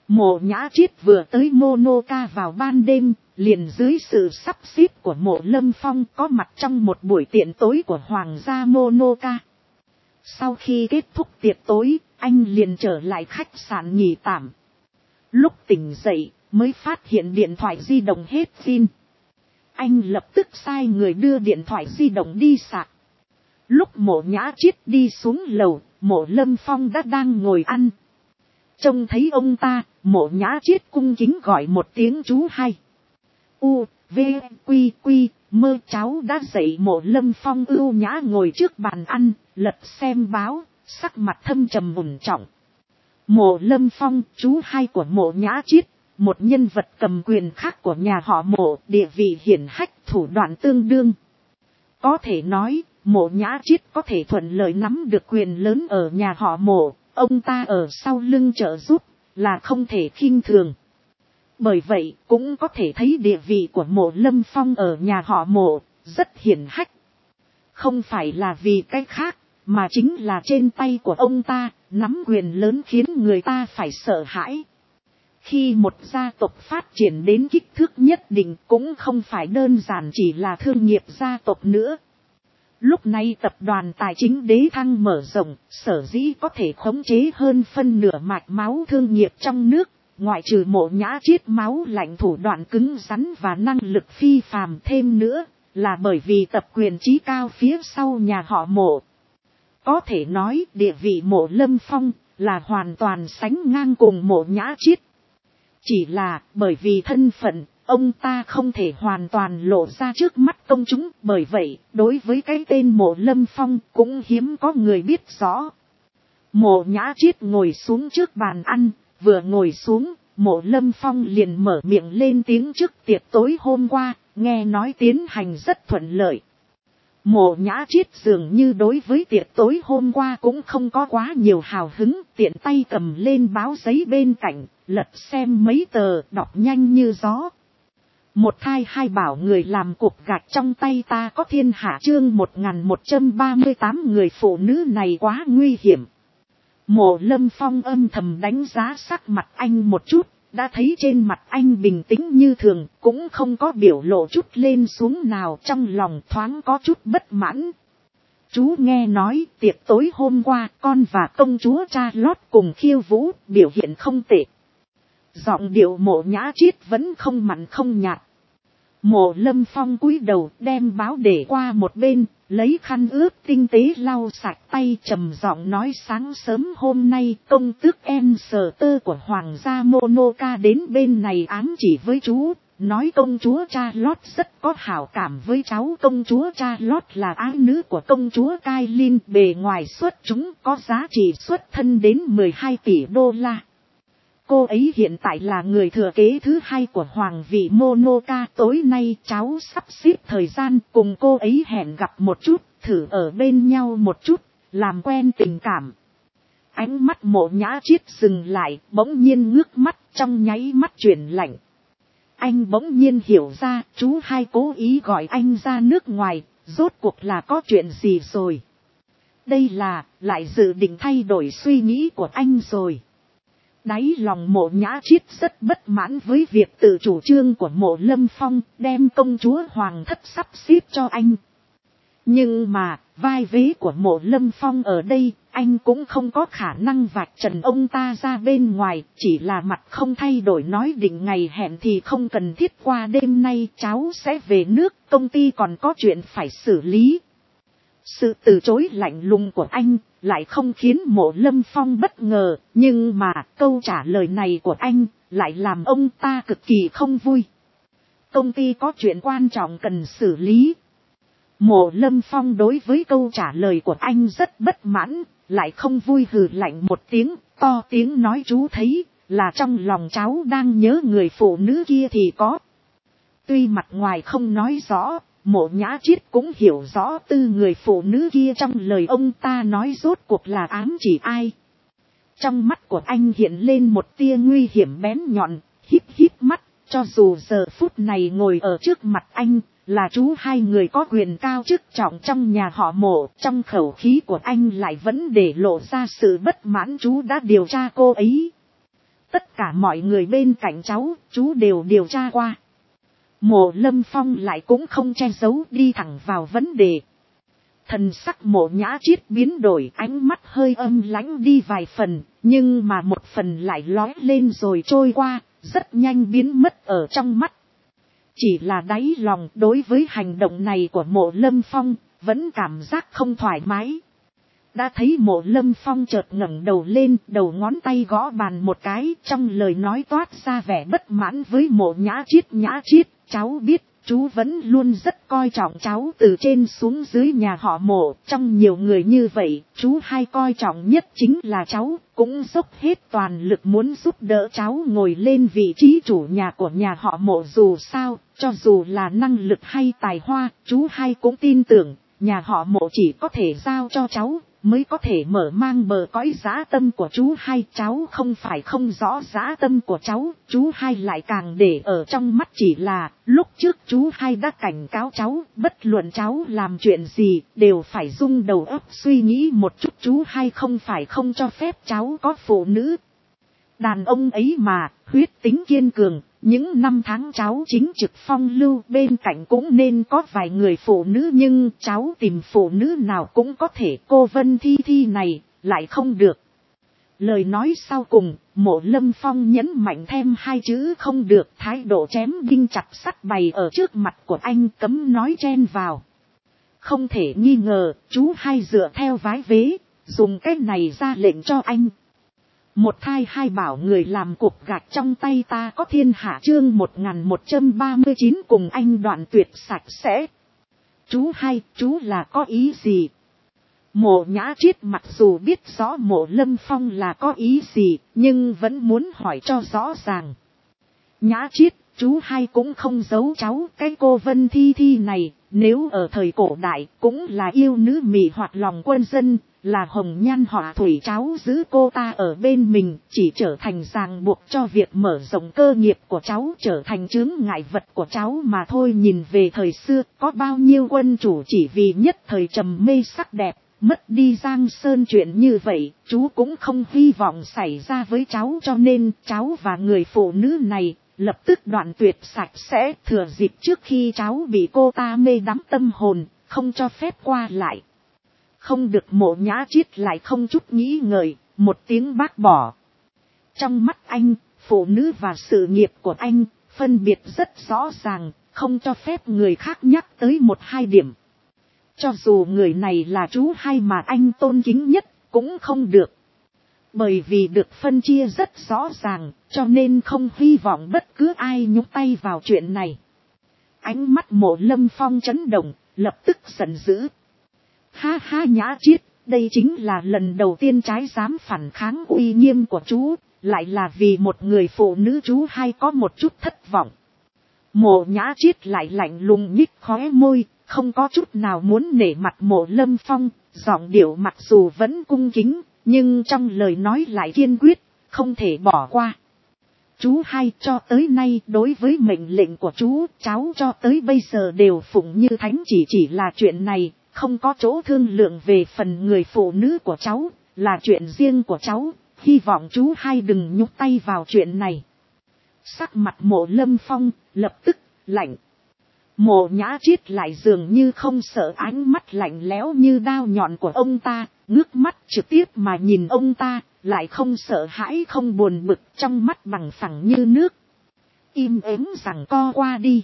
A: Mộ Nhã Chiết vừa tới Monoca vào ban đêm, liền dưới sự sắp xếp của Mộ Lâm Phong có mặt trong một buổi tiệc tối của Hoàng gia Monoca. Sau khi kết thúc tiệc tối, anh liền trở lại khách sạn nghỉ tạm. Lúc tỉnh dậy, mới phát hiện điện thoại di động hết pin. Anh lập tức sai người đưa điện thoại di động đi sạc. Lúc Mộ Nhã Chiết đi xuống lầu, Mộ Lâm Phong đã đang ngồi ăn. Trông thấy ông ta, Mộ Nhã Chiết cung kính gọi một tiếng chú hai. U, V, Quy, Quy, Mơ. Cháu đã dậy. Mộ Lâm Phong ưu nhã ngồi trước bàn ăn, lật xem báo, sắc mặt thâm trầm ổn trọng. Mộ Lâm Phong, chú hai của Mộ Nhã Chiết, một nhân vật cầm quyền khác của nhà họ Mộ, địa vị hiển hách, thủ đoạn tương đương. Có thể nói, Mộ Nhã Chiết có thể thuận lợi nắm được quyền lớn ở nhà họ Mộ, ông ta ở sau lưng trợ giúp, là không thể khinh thường. Bởi vậy, cũng có thể thấy địa vị của Mộ Lâm Phong ở nhà họ Mộ, rất hiển hách. Không phải là vì cái khác, mà chính là trên tay của ông ta, nắm quyền lớn khiến người ta phải sợ hãi. Khi một gia tộc phát triển đến kích thước nhất định cũng không phải đơn giản chỉ là thương nghiệp gia tộc nữa. Lúc này tập đoàn tài chính Đế Thăng mở rộng, sở dĩ có thể khống chế hơn phân nửa mạch máu thương nghiệp trong nước, ngoại trừ Mộ Nhã Chiết máu lạnh thủ đoạn cứng rắn và năng lực phi phàm thêm nữa, là bởi vì tập quyền trí cao phía sau nhà họ Mộ. Có thể nói địa vị Mộ Lâm Phong là hoàn toàn sánh ngang cùng Mộ Nhã Chiết. Chỉ là bởi vì thân phận, ông ta không thể hoàn toàn lộ ra trước mắt công chúng, bởi vậy đối với cái tên Mộ Lâm Phong cũng hiếm có người biết rõ. Mộ Nhã Chiết ngồi xuống trước bàn ăn, vừa ngồi xuống, Mộ Lâm Phong liền mở miệng lên tiếng trước tiệc tối hôm qua, nghe nói tiến hành rất thuận lợi. Mộ Nhã Chiết dường như đối với tiệc tối hôm qua cũng không có quá nhiều hào hứng, tiện tay cầm lên báo giấy bên cạnh, lật xem mấy tờ, đọc nhanh như gió. Một thai hai bảo người làm cục gạch trong tay ta có thiên hạ. Chương 1138 người phụ nữ này quá nguy hiểm. Mộ Lâm Phong âm thầm đánh giá sắc mặt anh một chút, đã thấy trên mặt anh bình tĩnh như thường, cũng không có biểu lộ chút lên xuống nào, trong lòng thoáng có chút bất mãn. Chú nghe nói tiệc tối hôm qua con và công chúa Charlotte cùng khiêu vũ, biểu hiện không tệ. Giọng điệu Mộ Nhã Chiết vẫn không mặn không nhạt. Mộ Lâm Phong cúi đầu đem báo để qua một bên, lấy khăn ướt tinh tế lau sạch tay, trầm giọng nói sáng sớm hôm nay công tước Enster của Hoàng gia Monoca đến bên này ám chỉ với chú, nói công chúa Charlotte rất có hảo cảm với cháu. Công chúa Charlotte là ái nữ của công chúa Kailin, bề ngoài xuất chúng, có giá trị xuất thân đến 12 tỷ đô la. Cô ấy hiện tại là người thừa kế thứ hai của Hoàng vị Monoca. Tối nay cháu sắp xếp thời gian cùng cô ấy hẹn gặp một chút, thử ở bên nhau một chút, làm quen tình cảm. Ánh mắt Mộ Nhã Chiết dừng lại, bỗng nhiên ngước mắt, trong nháy mắt chuyển lạnh. Anh bỗng nhiên hiểu ra, chú hai cố ý gọi anh ra nước ngoài, rốt cuộc là có chuyện gì rồi. Đây là, lại dự định thay đổi suy nghĩ của anh rồi. Đáy lòng Mộ Nhã Chiết rất bất mãn với việc tự chủ trương của Mộ Lâm Phong, đem công chúa Hoàng thất sắp xếp cho anh. Nhưng mà, vai vế của Mộ Lâm Phong ở đây, anh cũng không có khả năng vạch trần ông ta ra bên ngoài, chỉ là mặt không thay đổi nói định ngày hẹn thì không cần thiết, qua đêm nay cháu sẽ về nước, công ty còn có chuyện phải xử lý. Sự từ chối lạnh lùng của anh lại không khiến Mộ Lâm Phong bất ngờ, nhưng mà câu trả lời này của anh lại làm ông ta cực kỳ không vui. Công ty có chuyện quan trọng cần xử lý. Mộ Lâm Phong đối với câu trả lời của anh rất bất mãn, lại không vui, hừ lạnh một tiếng, to tiếng nói chú thấy là trong lòng cháu đang nhớ người phụ nữ kia thì có. Tuy mặt ngoài không nói rõ, Mộ Nhã Chiết cũng hiểu rõ tư người phụ nữ kia trong lời ông ta nói rốt cuộc là ám chỉ ai. Trong mắt của anh hiện lên một tia nguy hiểm bén nhọn, híp híp mắt, cho dù giờ phút này ngồi ở trước mặt anh, là chú hai người có quyền cao chức trọng trong nhà họ Mộ, trong khẩu khí của anh lại vẫn để lộ ra sự bất mãn. Chú đã điều tra cô ấy. Tất cả mọi người bên cạnh cháu, chú đều điều tra qua. Mộ Lâm Phong lại cũng không che giấu, đi thẳng vào vấn đề. Thần sắc Mộ Nhã Chiết biến đổi, ánh mắt hơi âm lãnh đi vài phần, nhưng mà một phần lại lóe lên rồi trôi qua, rất nhanh biến mất ở trong mắt. Chỉ là đáy lòng đối với hành động này của Mộ Lâm Phong, vẫn cảm giác không thoải mái. Đã thấy Mộ Lâm Phong chợt ngẩng đầu lên, đầu ngón tay gõ bàn một cái, trong lời nói toát ra vẻ bất mãn với Mộ Nhã Chiết, cháu biết, chú vẫn luôn rất coi trọng cháu từ trên xuống dưới nhà họ Mộ, trong nhiều người như vậy, chú hay coi trọng nhất chính là cháu, cũng dốc hết toàn lực muốn giúp đỡ cháu ngồi lên vị trí chủ nhà của nhà họ Mộ dù sao, cho dù là năng lực hay tài hoa, chú hay cũng tin tưởng, nhà họ Mộ chỉ có thể giao cho cháu, mới có thể mở mang bờ cõi dã tâm của chú hai. Cháu không phải không rõ dã tâm của cháu, chú hai lại càng để ở trong mắt, chỉ là lúc trước chú hai đã cảnh cáo cháu, bất luận cháu làm chuyện gì đều phải dung đầu óc suy nghĩ một chút, chú hai không phải không cho phép cháu có phụ nữ. Đàn ông ấy mà, huyết tính kiên cường, những năm tháng cháu chính trực phong lưu, bên cạnh cũng nên có vài người phụ nữ, nhưng cháu tìm phụ nữ nào cũng có thể, cô Vân Thi Thi này, lại không được. Lời nói sau cùng, Mộ Lâm Phong nhấn mạnh thêm hai chữ không được, thái độ chém đinh chặt sắt bày ở trước mặt của anh, cấm nói chen vào. Không thể nghi ngờ, chú hai dựa theo vái vế, dùng cái này ra lệnh cho anh. Một thai hai bảo người làm cục gạch trong tay ta có thiên hạ, chương 1139 cùng anh đoạn tuyệt sạch sẽ. Chú hai, chú là có ý gì? Mộ Nhã Chiết mặc dù biết rõ Mộ Lâm Phong là có ý gì, nhưng vẫn muốn hỏi cho rõ ràng. Nhã Chiết, chú hai cũng không giấu cháu, cái cô Vân Thi Thi này, nếu ở thời cổ đại cũng là yêu nữ mị hoặc lòng quân dân, là hồng nhan họa thủy, cháu giữ cô ta ở bên mình chỉ trở thành ràng buộc cho việc mở rộng cơ nghiệp của cháu, trở thành chướng ngại vật của cháu mà thôi. Nhìn về thời xưa, có bao nhiêu quân chủ chỉ vì nhất thời trầm mê sắc đẹp, mất đi giang sơn, chuyện như vậy, chú cũng không hy vọng xảy ra với cháu, cho nên cháu và người phụ nữ này lập tức đoạn tuyệt sạch sẽ, thừa dịp trước khi cháu bị cô ta mê đắm tâm hồn, không cho phép qua lại. Không được. Mộ Nhã Chiết lại không chút nghĩ ngợi, một tiếng bác bỏ. Trong mắt anh, phụ nữ và sự nghiệp của anh, phân biệt rất rõ ràng, không cho phép người khác nhắc tới một hai điểm. Cho dù người này là chú hai mà anh tôn kính nhất, cũng không được. Bởi vì được phân chia rất rõ ràng, cho nên không hy vọng bất cứ ai nhúng tay vào chuyện này. Ánh mắt Mộ Lâm Phong chấn động, lập tức giận dữ. Ha ha, Nhã Chiết, đây chính là lần đầu tiên trái dám phản kháng uy nghiêm của chú, lại là vì một người phụ nữ, chú hay có một chút thất vọng. Mộ Nhã Chiết lại lạnh lùng nhích khóe môi, không có chút nào muốn nể mặt Mộ Lâm Phong, giọng điệu mặc dù vẫn cung kính, nhưng trong lời nói lại kiên quyết, không thể bỏ qua. Chú hai, cho tới nay đối với mệnh lệnh của chú, cháu cho tới bây giờ đều phụng như thánh, chỉ là chuyện này không có chỗ thương lượng về phần người phụ nữ của cháu, là chuyện riêng của cháu, hy vọng chú hai đừng nhúc tay vào chuyện này. Sắc mặt Mộ Lâm Phong lập tức lạnh. Mộ Nhã Chiết lại dường như không sợ ánh mắt lạnh lẽo như đao nhọn của ông ta, ngước mắt trực tiếp mà nhìn ông ta, lại không sợ hãi không buồn bực, trong mắt bằng phẳng như nước. Im ắng rằng co qua đi.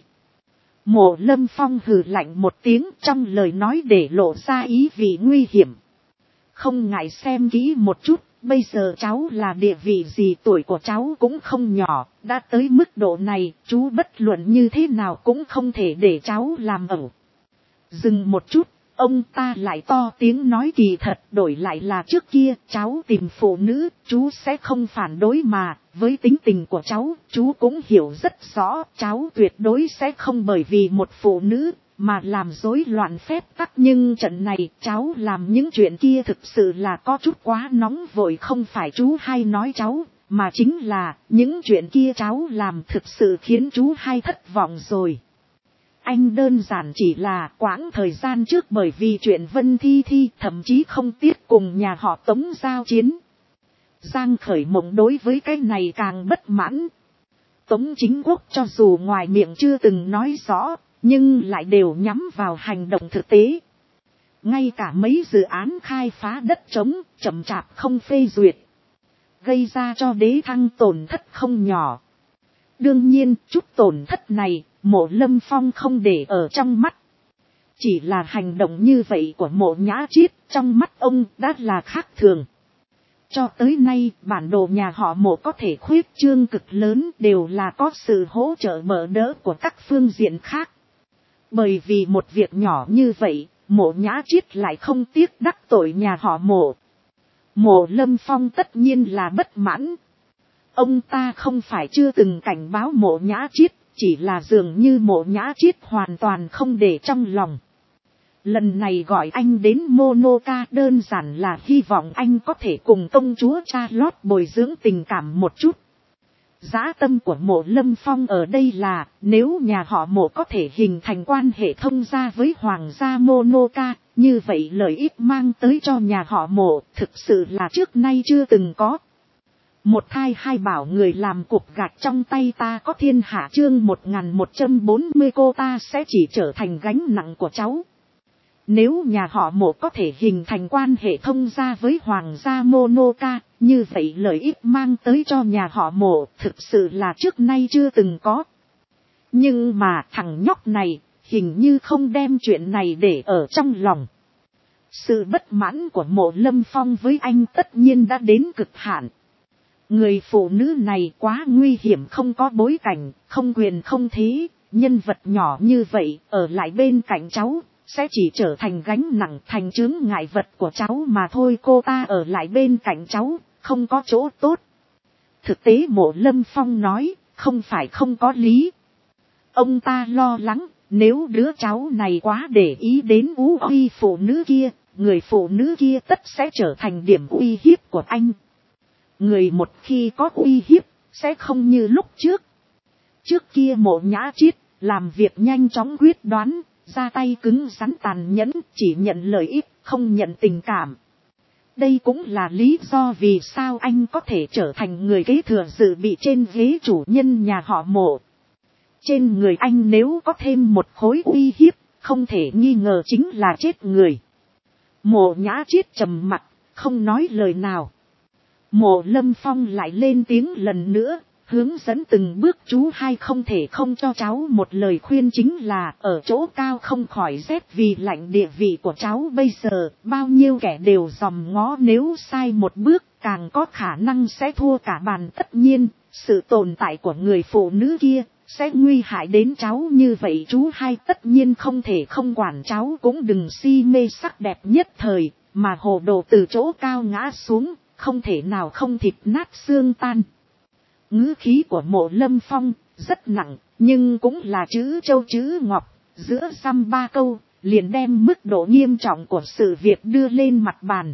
A: Mộ Lâm Phong hừ lạnh một tiếng, trong lời nói để lộ ra ý vị nguy hiểm. Không ngại xem kỹ một chút, bây giờ cháu là địa vị gì, tuổi của cháu cũng không nhỏ, đã tới mức độ này, chú bất luận như thế nào cũng không thể để cháu làm ẩu. Dừng một chút, ông ta lại to tiếng nói, kỳ thật đổi lại là trước kia cháu tìm phụ nữ, chú sẽ không phản đối mà, với tính tình của cháu, chú cũng hiểu rất rõ, cháu tuyệt đối sẽ không bởi vì một phụ nữ mà làm rối loạn phép tắc, nhưng trận này cháu làm những chuyện kia thực sự là có chút quá nóng vội, không phải chú hai nói cháu, mà chính là những chuyện kia cháu làm thực sự khiến chú hai thất vọng rồi. Anh đơn giản chỉ là quãng thời gian trước bởi vì chuyện Vân Thi Thi thậm chí không tiếc cùng nhà họ Tống giao chiến. Giang Khởi Mộng đối với cái này càng bất mãn. Tống Chính Quốc cho dù ngoài miệng chưa từng nói rõ, nhưng lại đều nhắm vào hành động thực tế. Ngay cả mấy dự án khai phá đất trống, chậm chạp không phê duyệt. Gây ra cho Đế Thăng tổn thất không nhỏ. Đương nhiên, chút tổn thất này, Mộ Lâm Phong không để ở trong mắt. Chỉ là hành động như vậy của Mộ Nhã Chiết, trong mắt ông đã là khác thường. Cho tới nay, bản đồ nhà họ Mộ có thể khuyết trương cực lớn đều là có sự hỗ trợ bỡ đỡ của các phương diện khác. Bởi vì một việc nhỏ như vậy, Mộ Nhã Chiết lại không tiếc đắc tội nhà họ Mộ. Mộ Lâm Phong tất nhiên là bất mãn. Ông ta không phải chưa từng cảnh báo Mộ Nhã Chiết, chỉ là dường như Mộ Nhã Chiết hoàn toàn không để trong lòng. Lần này gọi anh đến Monoka đơn giản là hy vọng anh có thể cùng công chúa Charlotte bồi dưỡng tình cảm một chút. Dã tâm của Mộ Lâm Phong ở đây là, nếu nhà họ Mộ có thể hình thành quan hệ thông gia với Hoàng gia Monoka, như vậy lợi ích mang tới cho nhà họ Mộ thực sự là trước nay chưa từng có. Một thai hai bảo người làm cục gạch trong tay ta có thiên hạ chương 1140 cô ta sẽ chỉ trở thành gánh nặng của cháu. Nếu nhà họ Mộ có thể hình thành quan hệ thông gia với Hoàng gia Monoka, như vậy lợi ích mang tới cho nhà họ Mộ thực sự là trước nay chưa từng có. Nhưng mà thằng nhóc này, hình như không đem chuyện này để ở trong lòng. Sự bất mãn của Mộ Lâm Phong với anh tất nhiên đã đến cực hạn. Người phụ nữ này quá nguy hiểm, không có bối cảnh, không quyền không thế, nhân vật nhỏ như vậy, ở lại bên cạnh cháu, sẽ chỉ trở thành gánh nặng, thành chướng ngại vật của cháu mà thôi. Cô ta ở lại bên cạnh cháu, không có chỗ tốt. Thực tế Mộ Lâm Phong nói, không phải không có lý. Ông ta lo lắng, nếu đứa cháu này quá để ý đến ú uy phụ nữ kia, người phụ nữ kia tất sẽ trở thành điểm uy hiếp của anh. Người một khi có uy hiếp, sẽ không như lúc trước. Trước kia Mộ Nhã Chiết, làm việc nhanh chóng quyết đoán, ra tay cứng rắn tàn nhẫn, chỉ nhận lợi ích, không nhận tình cảm. Đây cũng là lý do vì sao anh có thể trở thành người kế thừa dự bị trên ghế chủ nhân nhà họ Mộ. Trên người anh nếu có thêm một khối uy hiếp, không thể nghi ngờ chính là chết người. Mộ Nhã Chiết trầm mặc, không nói lời nào. Mộ Lâm Phong lại lên tiếng lần nữa, hướng dẫn từng bước chú hai không thể không cho cháu một lời khuyên, chính là ở chỗ cao không khỏi rét vì lạnh. Địa vị của cháu bây giờ, bao nhiêu kẻ đều dòm ngó, nếu sai một bước càng có khả năng sẽ thua cả bàn. Tất nhiên, sự tồn tại của người phụ nữ kia sẽ nguy hại đến cháu, như vậy chú hai tất nhiên không thể không quản. Cháu cũng đừng si mê sắc đẹp nhất thời, mà hồ đồ từ chỗ cao ngã xuống, không thể nào không thịt nát xương tan. Ngữ khí của Mộ Lâm Phong rất nặng, nhưng cũng là chữ châu chữ ngọc, giữa dăm ba câu, liền đem mức độ nghiêm trọng của sự việc đưa lên mặt bàn.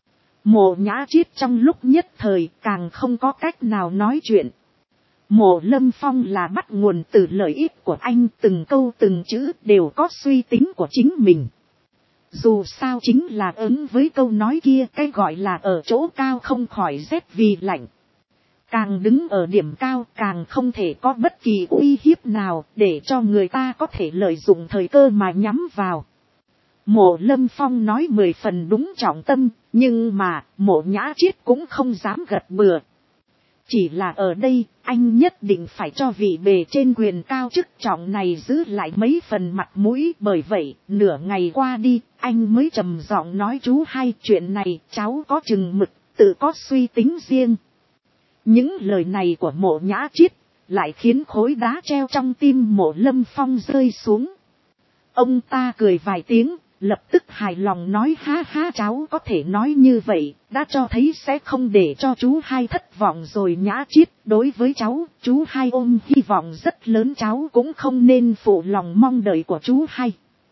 A: Mộ Nhã Chiết trong lúc nhất thời càng không có cách nào nói chuyện. Mộ Lâm Phong là bắt nguồn từ lợi ích của anh, từng câu từng chữ đều có suy tính của chính mình. Dù sao chính là ứng với câu nói kia, cái gọi là ở chỗ cao không khỏi rét vì lạnh. Càng đứng ở điểm cao càng không thể có bất kỳ uy hiếp nào để cho người ta có thể lợi dụng thời cơ mà nhắm vào. Mộ Lâm Phong nói 10 phần đúng trọng tâm, nhưng mà Mộ Nhã Chiết cũng không dám gật bừa. Chỉ là ở đây, anh nhất định phải cho vị bề trên quyền cao chức trọng này giữ lại mấy phần mặt mũi. Bởi vậy, nửa ngày qua đi, anh mới trầm giọng nói, chú hai, chuyện này cháu có chừng mực, tự có suy tính riêng. Những lời này của Mộ Nhã Chiết lại khiến khối đá treo trong tim Mộ Lâm Phong rơi xuống. Ông ta cười vài tiếng, lập tức hài lòng nói, ha ha, cháu có thể nói như vậy, đã cho thấy sẽ không để cho chú hai thất vọng rồi. Nhã Chiết, đối với cháu, chú hai ôm hy vọng rất lớn, cháu cũng không nên phụ lòng mong đợi của chú hai.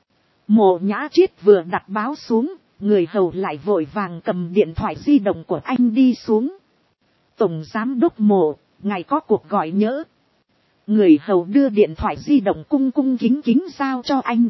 A: Mộ Nhã Chiết vừa đặt báo xuống, người hầu lại vội vàng cầm điện thoại di động của anh đi xuống. Tổng giám đốc Mộ, ngài có cuộc gọi nhỡ. Người hầu đưa điện thoại di động cung cung kính kính giao cho anh.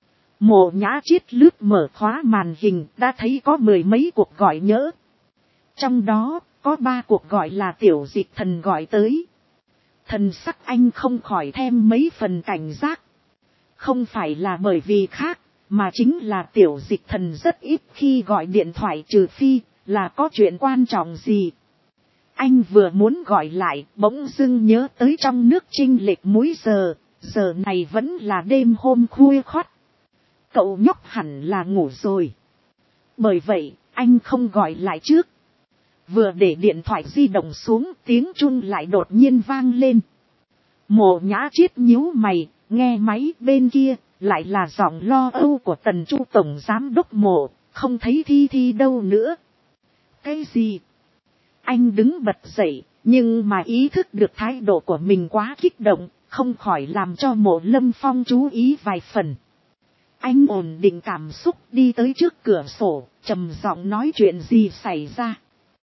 A: Mộ Nhã Chiết lướt mở khóa màn hình, đã thấy có 10 mấy cuộc gọi nhỡ. Trong đó, Có 3 cuộc gọi là Tiểu Dịch Thần gọi tới. Thần sắc anh không khỏi thêm mấy phần cảnh giác. Không phải là bởi vì khác, mà chính là Tiểu Dịch Thần rất ít khi gọi điện thoại, trừ phi là có chuyện quan trọng gì. Anh vừa muốn gọi lại, bỗng dưng nhớ tới trong nước chênh lệch múi giờ, giờ này vẫn là đêm hôm khuya khoắt. Cậu nhóc hẳn là ngủ rồi. Bởi vậy, anh không gọi lại trước. Vừa để điện thoại di động xuống, tiếng chuông lại đột nhiên vang lên. Mộ Nhã Chiết nhíu mày, nghe máy bên kia, lại là giọng lo âu của Tần Chu tổng giám đốc Mộ, không thấy Thi Thi đâu nữa. Cái gì? Anh đứng bật dậy, nhưng mà ý thức được thái độ của mình quá kích động, không khỏi làm cho Mộ Lâm Phong chú ý vài phần. Anh ổn định cảm xúc đi tới trước cửa sổ, trầm giọng nói chuyện gì xảy ra.